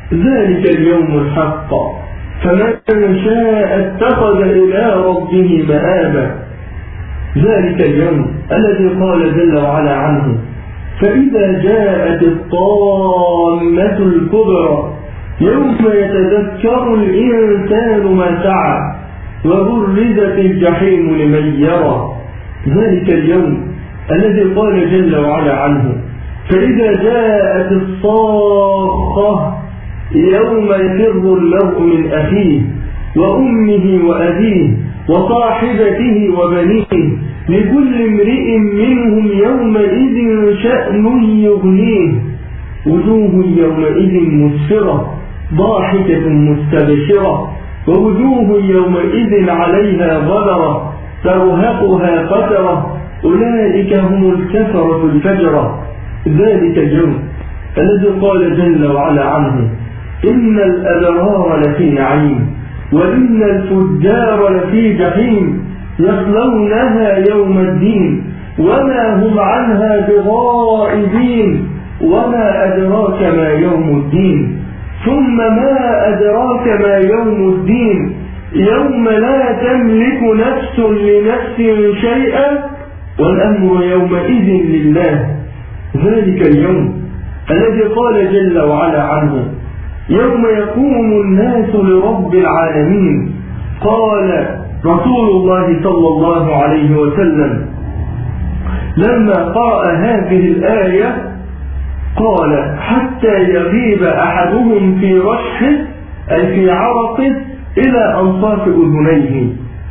ذلك اليوم الحق فمن شاء اتخذ إلى ربه مآبا. ذلك اليوم الذي قال جل وعلا عنه: فإذا جاءت الطامة الكبرى يوم يتذكر الإنسان ما سعى وبرزت الجحيم لمن يرى. ذلك اليوم الذي قال جل وعلا عنه: فإذا جاءت الصاخة يوم يفر المرء من أخيه وأمه وأبيه وصاحبته وبنيه لكل امرئ منهم يومئذ شأن يغنيه وجوه يومئذ مسفرة ضاحكة مستبشرة ووجوه يومئذ عليها غبرة ترهقها قترة أولئك هم الكفرة الفجرة. ذلك اليوم الذي قال جل وعلا عنه: إن الأبرار لفي نعيم وإن الفجار لفي جحيم يصلونها يوم الدين وما هم عنها بغائبين وما أدراك ما يوم الدين ثم ما أدراك ما يوم الدين يوم لا تملك نفس لنفس شيئا والأمر يومئذ لله. ذلك اليوم الذي قال جل وعلا عنه: يوم يقوم الناس لرب العالمين. قال رسول الله صلى الله عليه وسلم لما قرأ هذه الآية قال: حتى يغيب أحدهم في رشحه أي في عرقه إلى أنصاف أذنيه.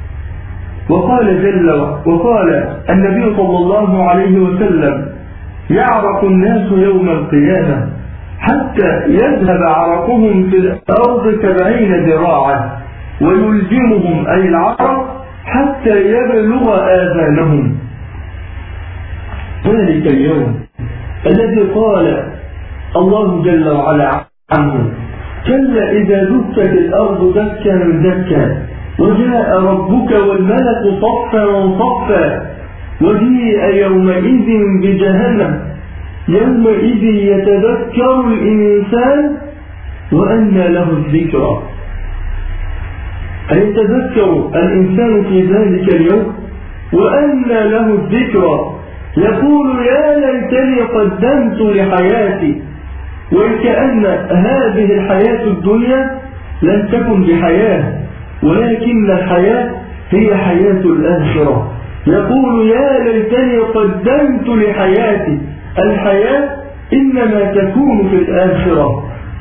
وقال النبي صلى الله عليه وسلم: يعرق الناس يوم القيامة حتى يذهب عرقهم في الأرض 70 ذراعا ويلجمهم أي العرق حتى يبلغ آذانهم. ذلك اليوم الذي قال الله جل وعلا عنه: كلا إذا دكت الأرض دكا دكا وجاء ربك والملك صفا صفا وجيء يومئذ بجهنم يومئذ يتذكر الإنسان وأنى له الذكرى. يتذكر الإنسان في ذلك اليوم وأنى له الذكرى يقول: يا ليتني قدمت لحياتي. وكأن هذه الحياة الدنيا لم تكن بحياة ولكن الحياة هي حياة الآخرة. يقول: يا ليتني قدمت لحياتي. الحياة إنما تكون في الآخرة.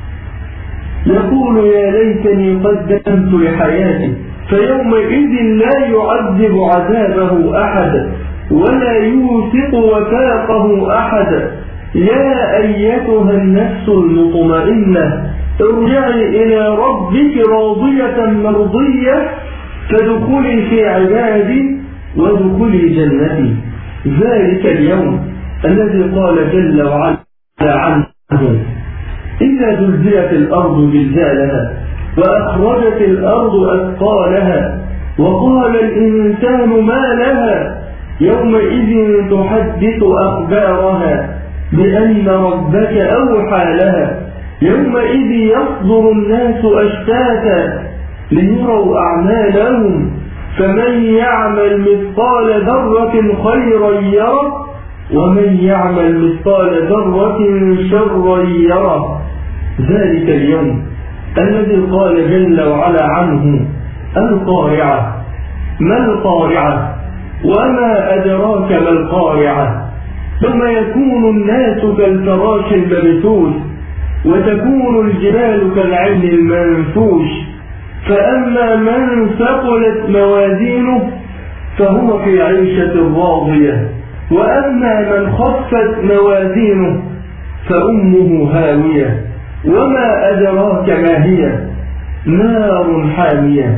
يقول: يا ليتني قدمت لحياتي فيومئذ لا يعذب عذابه أحد ولا يوثق وثاقه أحد. يا أيتها النفس المطمئنة ارجعي إلى ربك راضية مرضية فادخلي في عبادي وادخلي جنتي. ذلك اليوم الذي قال جل وعلا عنه: إذا زلزلت الأرض زلزالها وأخرجت الأرض أثقالها وقال الإنسان ما لها يومئذ تحدث أخبارها بأن ربك أوحى لها يومئذ يصدر الناس أشتاتا ليروا أعمالهم فمن يعمل مثقال ذرة خيرا يره ومن يعمل مثقال ذرة شرا يره. ذلك اليوم الذي قال جل وعلا عنه: القارعة. ما القارعة وما أدراك ما القارعة؟ ثم يكون الناس كالفراش المبثوث وتكون الجبال كالعهن المنفوش فأما من ثقلت موازينه فهو في عيشة راضية وأما من خفت موازينه فأمه هاوية وما أدراك ما هي نار حامية.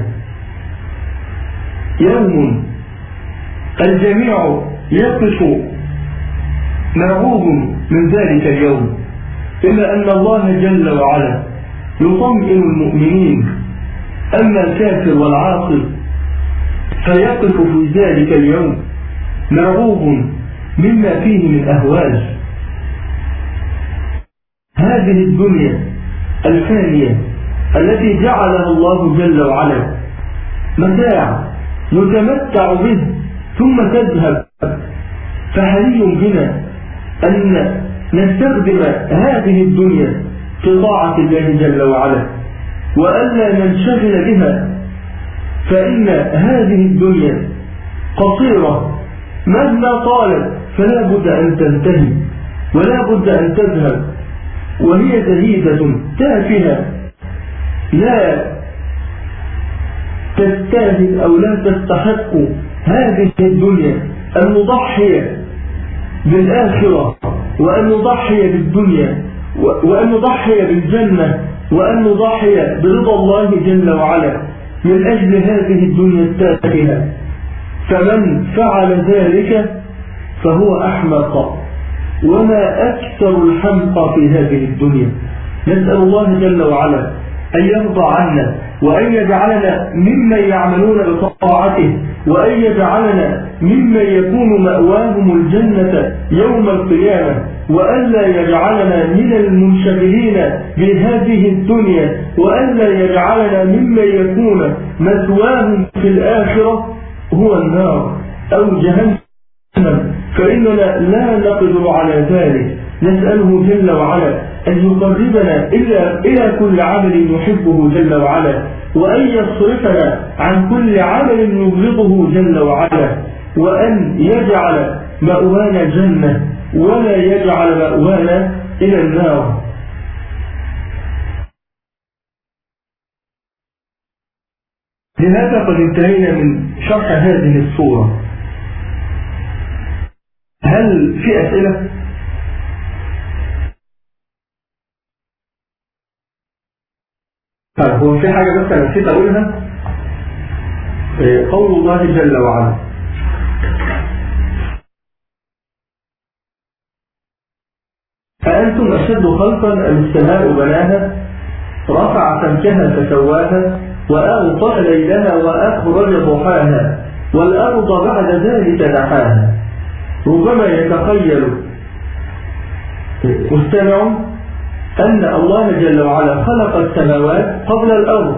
يوم الجميع يقف مرعوب من ذلك اليوم إلا أن الله جل وعلا يطمئن المؤمنين. أما الكافر والعاصي فيقف في ذلك اليوم مرعوب مما فيه من أهوال. هذه الدنيا الفانية التي جعلها الله جل وعلا متاع نتمتع به ثم تذهب، فحري بنا أن نستخدم هذه الدنيا في طاعة الله جل وعلا وألا ننشغل بها، فإن هذه الدنيا قصيرة مهما طالت فلا بد أن تنتهي ولا بد أن تذهب، وهي زهيدة تافهة لا تستاهل أو لا تستحق هذه الدنيا أن نضحي بالآخرة وأن نضحي بالدنيا وأن نضحي بالجنة وأن نضحي برضا الله جل وعلا من أجل هذه الدنيا التافهة. فمن فعل ذلك فهو أحمق، وما أكثر الحمق في هذه الدنيا. نسأل الله جل وعلا أن يرضى عنا وأن يجعلنا ممن يعملون بطاعته وأن يجعلنا ممن يكون مأواهم الجنة يوم القيامة، وألا يجعلنا من المنشغلين بهذه الدنيا، وألا يجعلنا ممن يكون مثواهم في الآخرة هو النار أو جهنم، فإننا لا نقدر على ذلك. نسأله جل وعلا أن يقربنا إلى كل عمل يحبه جل وعلا، وأن يصرفنا عن كل عمل يبغضه جل وعلا، وأن يجعل مأوانا جنة ولا يجعل مأوانا إلى النار. لهذا قد انتهينا من شرح هذه الصورة. هل في أسئلة؟ هو في حاجة بس أنا نسيت أقولها، قول الله جل وعلا: أأنتم أشد خلقا أم السماء بناها رفع سمكها فسواها وأغطى ليلها وأخرج ضحاها والأرض بعد ذلك دحاها. ربما يتخيل مستمع أن الله جل وعلا خلق السماوات قبل الأرض،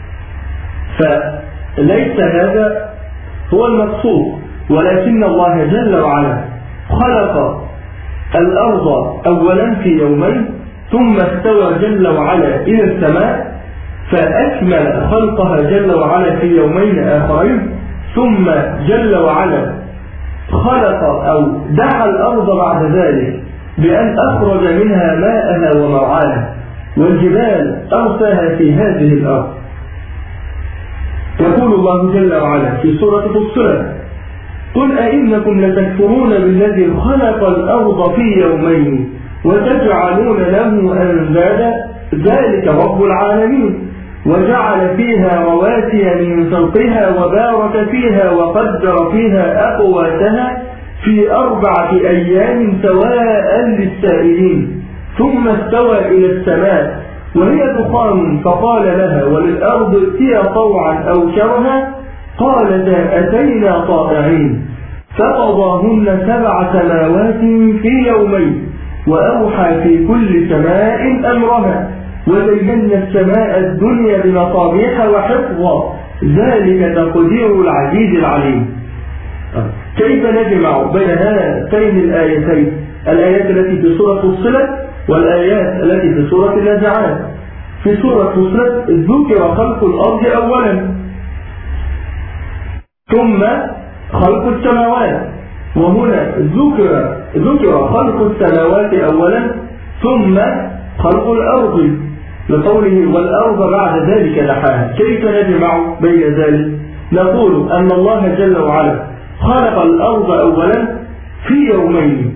فليس هذا هو المقصود، ولكن الله جل وعلا خلق الأرض أولا في يومين ثم استوى جل وعلا إلى السماء فأكمل خلقها جل وعلا في يومين آخرين، ثم جل وعلا خلق أو دعا الأرض بعد ذلك بأن أخرج منها ماءها ومرعاها، والجبال أرساها في هذه الأرض. يقول الله جل وعلا في سورة فصلت: قل أئنكم لتكفرون بالذي خلق الأرض في يومين وتجعلون له أندادا ذلك رب العالمين وجعل فيها رواسي من فوقها وبارك فيها وقدر فيها أقواتها في 4 أيام سواء للسائلين ثم استوى إلى السماء وهي دخان فقال لها وللأرض ائتيا طوعا أو كرها قالتا أتينا طائعين فقضاهن 7 سماوات في يومين وأوحى في كل سماء أمرها وزينا السماء الدنيا بمصابيح وحفظا ذلك تقدير العزيز العليم. كيف نجمع بين هاتين الآيتين، الآيات التي في سورة فصلت والآيات التي في سورة النازعات؟ في سورة فصلت ذكر خلق الأرض أولا ثم خلق السماوات، وهنا ذكر خلق السماوات أولا ثم خلق الأرض لقوله والأرض بعد ذلك دحاها. كيف نجمع بين ذلك؟ نقول أن الله جل وعلا خلق الأرض أولا في يومين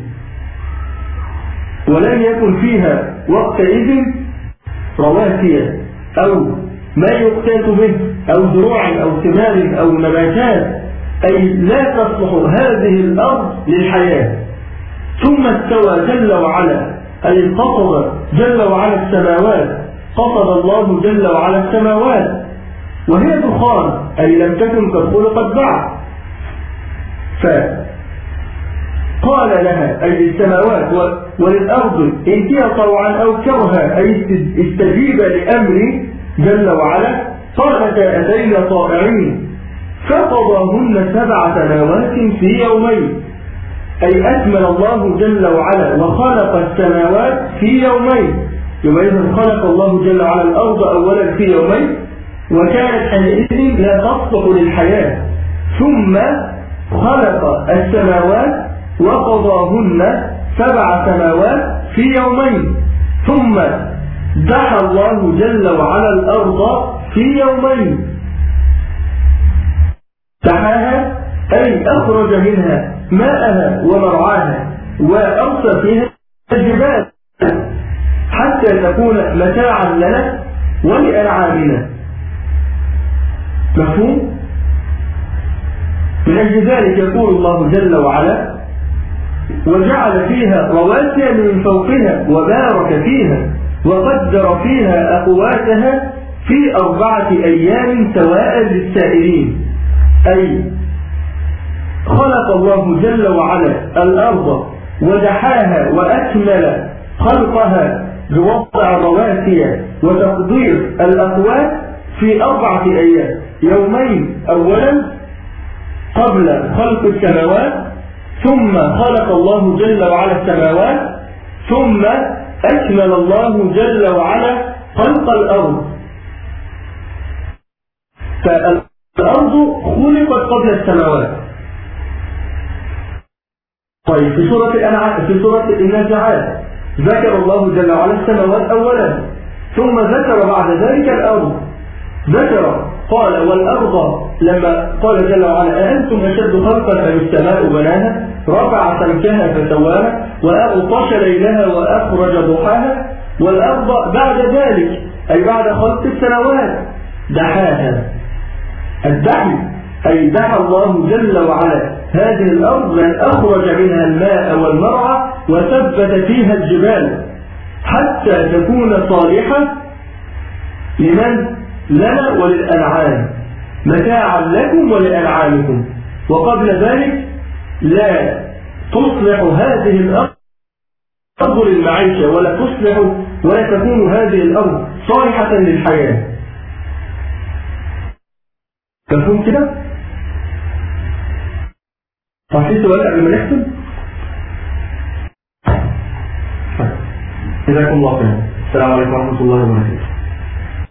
ولم يكن فيها وقتئذ رواسي أو ما يقتات به أو زروع أو ثمار أو نباتات، أي لا تصلح هذه الأرض للحياة. ثم استوى جل وعلا أي قصد جل وعلا السماوات، قصد الله جل وعلا السماوات وهي دخان أي لم تكن قد خلقت بعد، قال لها أي السماوات وللأرض ائتيا طوعا أو كرها أي استجيب لأمر جل وعلا قالتا أتينا طائعين فقضاهن 7 سماوات في يومين أي أكمل الله جل وعلا وخلق السماوات في يومين. يبقى إذا خلق الله جل وعلا الأرض أولا في يومين وكانت حينئذ لا تصلح للحياة، ثم خلق السماوات وقضاهن 7 سماوات في يومين، ثم دحى الله جل وعلا الأرض في يومين. دحاها أي أخرج منها ماءها ومرعاها وأرسل فيها الجبال حتى تكون متاعا لنا ولأنعامنا. مفهوم؟ من أجل ذلك يقول الله جل وعلا وجعل فيها رواسي من فوقها وبارك فيها وقدر فيها أقواتها في 4 أيام سواء للسائلين. أي خلق الله جل وعلا الأرض ودحاها وأكمل خلقها بوضع الرواسي وتقدير الأقوات في 4 أيام، يومين أولا قبل خلق السماوات، ثم خلق الله جل وعلا السماوات، ثم أكمل الله جل وعلا خلق الأرض. فالأرض خلقت قبل السماوات. طيب في سورة النازعات ذكر الله جل وعلا السماوات أولا، ثم ذكر بعد ذلك الأرض. ذكر قال والأرض لما قال جل وعلا أأنتم أشد خلقا أم السماء بناها رفع سمكها فسواها وأغطش ليلها وأخرج ضحاها، والأرض بعد ذلك أي بعد خلق السماوات دحاها. الدحي أي دحى الله جل وعلا هذه الأرض من أخرج منها الماء والمرعى وثبت فيها الجبال حتى تكون صالحة لمن؟ لنا وللأنعام، متاعا لكم ولأنعامكم. وقبل ذلك لا تصلح هذه الأرض للمعيشة ولا تصلح ولا تكون هذه الأرض صالحة للحياة. مفهوم كده؟ في سؤال قبل ما نختم؟ جزاكم الله خيرا. السلام عليكم ورحمة الله وبركاته.